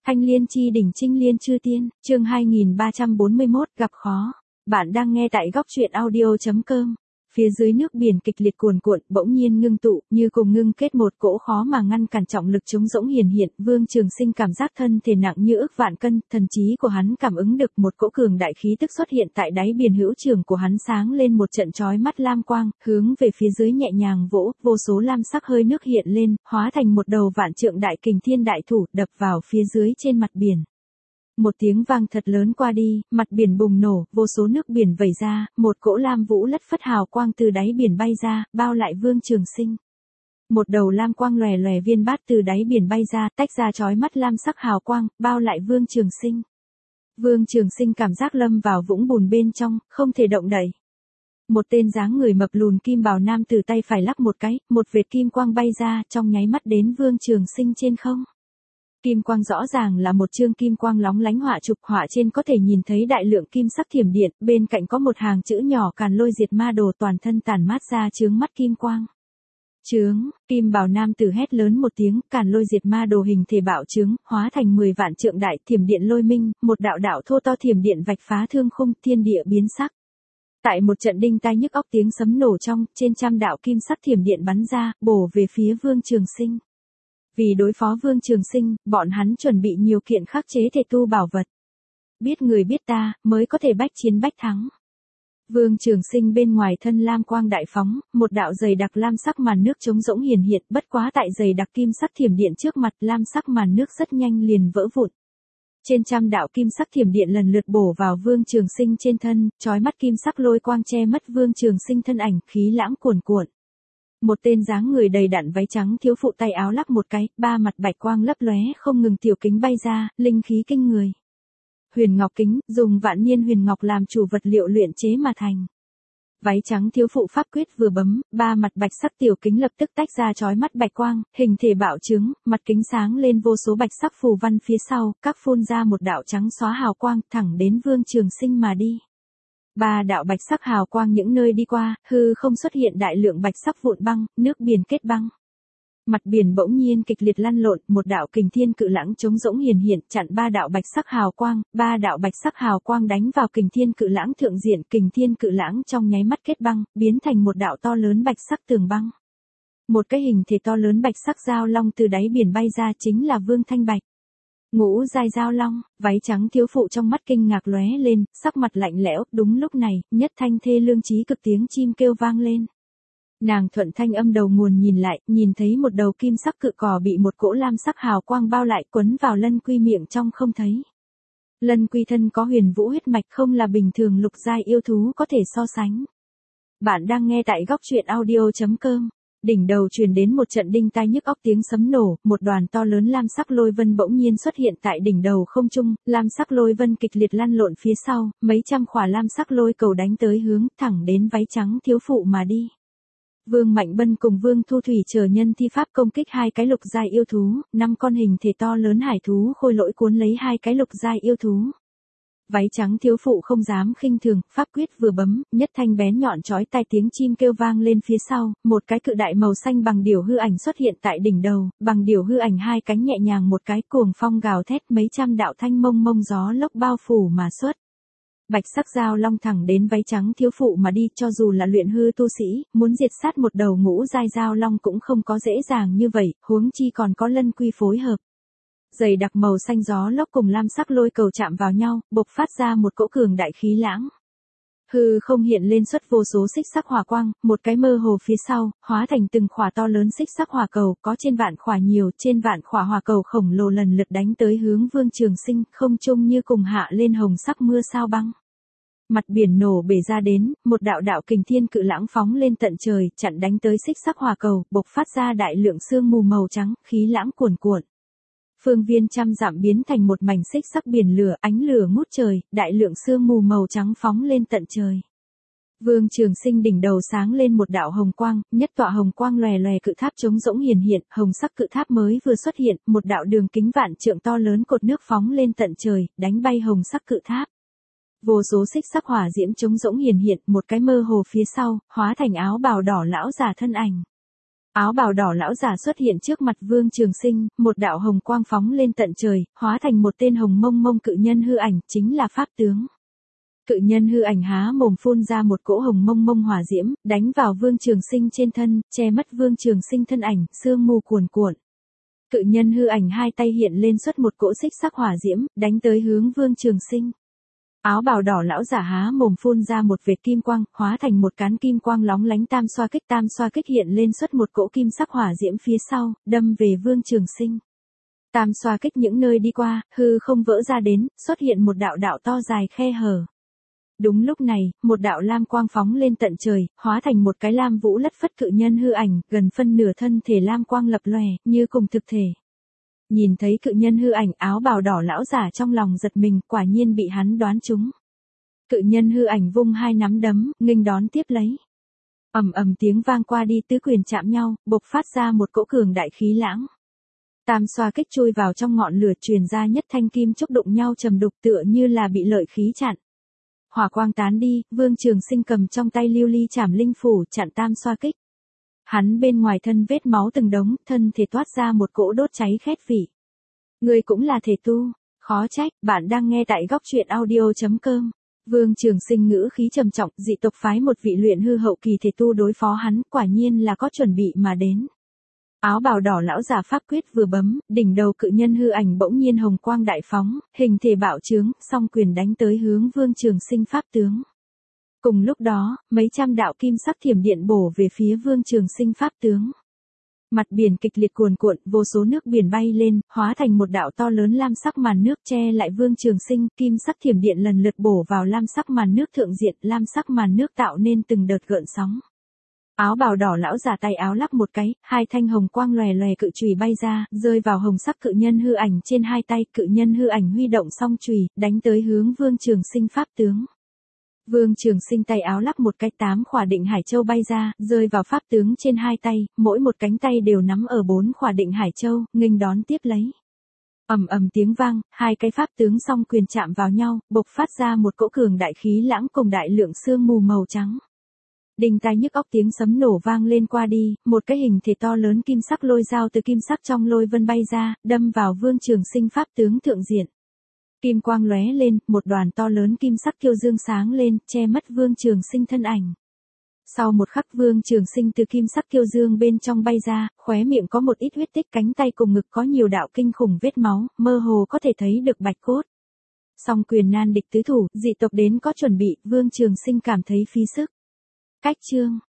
Thanh liên chi đỉnh trinh liên chư tiên, chương 2341 gặp khó. Bạn đang nghe tại góc truyện audio.com. Phía dưới nước biển kịch liệt cuồn cuộn, bỗng nhiên ngưng tụ, như cùng ngưng kết một cỗ khó mà ngăn cản trọng lực trống rỗng hiển hiện. Vương Trường Sinh cảm giác thân thể nặng như ức vạn cân, thần trí của hắn cảm ứng được một cỗ cường đại khí tức xuất hiện tại đáy biển hữu trường của hắn, sáng lên một trận chói mắt lam quang, hướng về phía dưới nhẹ nhàng vỗ, vô số lam sắc hơi nước hiện lên, hóa thành một đầu vạn trượng đại kình thiên đại thủ, đập vào phía dưới trên mặt biển. Một tiếng vang thật lớn qua đi, mặt biển bùng nổ, vô số nước biển vẩy ra, một cỗ lam vũ lất phất hào quang từ đáy biển bay ra, bao lại Vương Trường Sinh. Một đầu lam quang lòe lòe viên bát từ đáy biển bay ra, tách ra chói mắt lam sắc hào quang, bao lại Vương Trường Sinh. Vương Trường Sinh cảm giác lâm vào vũng bùn bên trong, không thể động đậy. Một tên dáng người mập lùn kim bào nam từ tay phải lắc một cái, một vệt kim quang bay ra, trong nháy mắt đến Vương Trường Sinh trên không. Kim quang rõ ràng là một chương kim quang lóng lánh họa trục, họa trên có thể nhìn thấy đại lượng kim sắc thiểm điện, bên cạnh có một hàng chữ nhỏ Càn Lôi Diệt Ma Đồ, toàn thân tản mát ra chướng mắt kim quang. Chướng, kim bào nam tử hét lớn một tiếng, Càn Lôi Diệt Ma Đồ hình thể bạo chướng, hóa thành 10 vạn trượng đại thiểm điện lôi minh, một đạo đạo thô to thiểm điện vạch phá thương khung, thiên địa biến sắc. Tại một trận đinh tai nhức óc tiếng sấm nổ trong, trên trăm đạo kim sắc thiểm điện bắn ra, bổ về phía Vương Trường Sinh. Vì đối phó Vương Trường Sinh, bọn hắn chuẩn bị nhiều kiện khắc chế thể tu bảo vật. Biết người biết ta, mới có thể bách chiến bách thắng. Vương Trường Sinh bên ngoài thân lam quang đại phóng, một đạo dày đặc lam sắc màn nước trống rỗng hiển hiện, bất quá tại dày đặc kim sắc thiểm điện trước mặt, lam sắc màn nước rất nhanh liền vỡ vụn. Trên trăm đạo kim sắc thiểm điện lần lượt bổ vào Vương Trường Sinh trên thân, chói mắt kim sắc lôi quang che mất Vương Trường Sinh thân ảnh, khí lãng cuồn cuộn. Một tên dáng người đầy đặn váy trắng thiếu phụ tay áo lắc một cái, ba mặt bạch quang lấp lóe không ngừng, tiểu kính bay ra, linh khí kinh người. Huyền ngọc kính, dùng vạn niên huyền ngọc làm chủ vật liệu luyện chế mà thành. Váy trắng thiếu phụ pháp quyết vừa bấm, ba mặt bạch sắc tiểu kính lập tức tách ra chói mắt bạch quang, hình thể bạo trướng, mặt kính sáng lên vô số bạch sắc phù văn phía sau, các phun ra một đạo trắng xóa hào quang, thẳng đến Vương Trường Sinh mà đi. Ba đạo bạch sắc hào quang những nơi đi qua, hư không xuất hiện đại lượng bạch sắc vụn băng, nước biển kết băng. Mặt biển bỗng nhiên kịch liệt lăn lộn, một đạo kình thiên cự lãng trống rỗng hiển hiện, chặn ba đạo bạch sắc hào quang, ba đạo bạch sắc hào quang đánh vào kình thiên cự lãng thượng diện, kình thiên cự lãng trong nháy mắt kết băng, biến thành một đạo to lớn bạch sắc tường băng. Một cái hình thể to lớn bạch sắc giao long từ đáy biển bay ra, chính là Vương Thanh Bạch. Ngũ giai giao long, váy trắng thiếu phụ trong mắt kinh ngạc lóe lên, sắc mặt lạnh lẽo, đúng lúc này, nhất thanh thê lương chí cực tiếng chim kêu vang lên. Nàng thuận thanh âm đầu nguồn nhìn lại, nhìn thấy một đầu kim sắc cự cò bị một cỗ lam sắc hào quang bao lại, quấn vào Lân Quy miệng trong không thấy. Lân Quy thân có huyền vũ huyết mạch, không là bình thường lục giai yêu thú có thể so sánh. Bạn đang nghe tại góc truyện audio.com. Đỉnh đầu truyền đến một trận đinh tai nhức óc tiếng sấm nổ, một đoàn to lớn lam sắc lôi vân bỗng nhiên xuất hiện tại đỉnh đầu không trung, lam sắc lôi vân kịch liệt lăn lộn phía sau, mấy trăm khỏa lam sắc lôi cầu đánh tới hướng thẳng đến váy trắng thiếu phụ mà đi. Vương Mạnh Bân cùng Vương Thu Thủy chờ nhân thi pháp công kích hai cái lục giai yêu thú, 5 con hình thể to lớn hải thú khôi lỗi cuốn lấy hai cái lục giai yêu thú. Váy trắng thiếu phụ không dám khinh thường, pháp quyết vừa bấm, nhất thanh bén nhọn chói tai tiếng chim kêu vang lên phía sau, một cái cự đại màu xanh bằng điểu hư ảnh xuất hiện tại đỉnh đầu, bằng điểu hư ảnh hai cánh nhẹ nhàng một cái, cuồng phong gào thét, mấy trăm đạo thanh mông mông gió lốc bao phủ mà xuất. Bạch sắc giao long thẳng đến váy trắng thiếu phụ mà đi, cho dù là luyện hư tu sĩ, muốn diệt sát một đầu ngũ giai giao long cũng không có dễ dàng như vậy, huống chi còn có Lân Quy phối hợp. Dày đặc màu xanh gió lốc cùng lam sắc lôi cầu chạm vào nhau, bộc phát ra một cỗ cường đại khí lãng. Hư không hiện lên xuất vô số xích sắc hỏa quang, một cái mơ hồ phía sau, hóa thành từng khỏa to lớn xích sắc hỏa cầu, có trên vạn khỏa nhiều, trên vạn khỏa hỏa cầu khổng lồ lần lượt đánh tới hướng Vương Trường Sinh, không trung như cùng hạ lên hồng sắc mưa sao băng. Mặt biển nổ bể ra đến, một đạo đạo kình thiên cự lãng phóng lên tận trời, chặn đánh tới xích sắc hỏa cầu, bộc phát ra đại lượng sương mù màu trắng, khí lãng cuồn cuộn. Phương viên trăm dặm biến thành một mảnh xích sắc biển lửa, ánh lửa ngút trời, đại lượng sương mù màu trắng phóng lên tận trời. Vương Trường Sinh đỉnh đầu sáng lên một đạo hồng quang, nhất tọa hồng quang lòe lòe cự tháp trống rỗng hiển hiện, hồng sắc cự tháp mới vừa xuất hiện, một đạo đường kính vạn trượng to lớn cột nước phóng lên tận trời, đánh bay hồng sắc cự tháp. Vô số xích sắc hỏa diễm trống rỗng hiển hiện, một cái mơ hồ phía sau, hóa thành áo bào đỏ lão già thân ảnh. Áo bào đỏ lão giả xuất hiện trước mặt Vương Trường Sinh, một đạo hồng quang phóng lên tận trời, hóa thành một tên hồng mông mông cự nhân hư ảnh, chính là pháp tướng. Cự nhân hư ảnh há mồm phun ra một cỗ hồng mông mông hỏa diễm, đánh vào Vương Trường Sinh trên thân, che mất Vương Trường Sinh thân ảnh, sương mù cuồn cuộn. Cự nhân hư ảnh hai tay hiện lên xuất một cỗ xích sắc hỏa diễm, đánh tới hướng Vương Trường Sinh. Áo bào đỏ lão giả há mồm phun ra một vệt kim quang, hóa thành một cán kim quang lóng lánh tam xoa kích hiện lên xuất một cỗ kim sắc hỏa diễm phía sau, đâm về Vương Trường Sinh. Tam xoa kích những nơi đi qua, hư không vỡ ra đến, xuất hiện một đạo đạo to dài khe hở. Đúng lúc này, một đạo lam quang phóng lên tận trời, hóa thành một cái lam vũ lất phất cự nhân hư ảnh, gần phân nửa thân thể lam quang lập lòe, như cùng thực thể. Nhìn thấy cự nhân hư ảnh, áo bào đỏ lão giả trong lòng giật mình, quả nhiên bị hắn đoán trúng. Cự nhân hư ảnh vung hai nắm đấm, nghênh đón tiếp lấy. Ầm ầm tiếng vang qua đi, tứ quyền chạm nhau, bộc phát ra một cỗ cường đại khí lãng. Tam xoa kích chui vào trong ngọn lửa, truyền ra nhất thanh kim chúc đụng nhau trầm đục, tựa như là bị lợi khí chặn. Hỏa quang tán đi, Vương Trường Sinh cầm trong tay lưu ly chảm linh phủ chặn tam xoa kích. Hắn bên ngoài thân vết máu từng đống, thân thể toát ra một cỗ đốt cháy khét vị. Ngươi cũng là thể tu, khó trách, bạn đang nghe tại góc truyện audio.com. Vương Trường Sinh ngữ khí trầm trọng, dị tộc phái một vị luyện hư hậu kỳ thể tu đối phó hắn, quả nhiên là có chuẩn bị mà đến. Áo bào đỏ lão giả pháp quyết vừa bấm, đỉnh đầu cự nhân hư ảnh bỗng nhiên hồng quang đại phóng, hình thể bạo trướng, song quyền đánh tới hướng Vương Trường Sinh pháp tướng. Cùng lúc đó, mấy trăm đạo kim sắc thiểm điện bổ về phía Vương Trường Sinh pháp tướng. Mặt biển kịch liệt cuồn cuộn, vô số nước biển bay lên, hóa thành một đạo to lớn lam sắc màn nước che lại Vương Trường Sinh, kim sắc thiểm điện lần lượt bổ vào lam sắc màn nước thượng diện, lam sắc màn nước tạo nên từng đợt gợn sóng. Áo bào đỏ lão giả tay áo lắc một cái, hai thanh hồng quang lòe lòe cự chùy bay ra, rơi vào hồng sắc cự nhân hư ảnh trên hai tay, cự nhân hư ảnh huy động song chùy, đánh tới hướng Vương Trường Sinh pháp tướng. Vương Trường Sinh tay áo lắc một cái, 8 khỏa định hải châu bay ra, rơi vào pháp tướng trên hai tay, mỗi một cánh tay đều nắm ở 4 khỏa định hải châu, nghênh đón tiếp lấy. Ầm ầm tiếng vang, hai cái pháp tướng song quyền chạm vào nhau, bộc phát ra một cỗ cường đại khí lãng cùng đại lượng sương mù màu trắng. Đinh tai nhức óc tiếng sấm nổ vang lên qua đi, một cái hình thể to lớn kim sắc lôi dao từ kim sắc trong lôi vân bay ra, đâm vào Vương Trường Sinh pháp tướng thượng diện. Kim quang lóe lên, một đoàn to lớn kim sắc kiêu dương sáng lên, che mất Vương Trường Sinh thân ảnh. Sau một khắc Vương Trường Sinh từ kim sắc kiêu dương bên trong bay ra, khóe miệng có một ít huyết tích, cánh tay cùng ngực có nhiều đạo kinh khủng vết máu, mơ hồ có thể thấy được bạch cốt. Song quyền nan địch tứ thủ, dị tộc đến có chuẩn bị, Vương Trường Sinh cảm thấy phí sức. Cách chương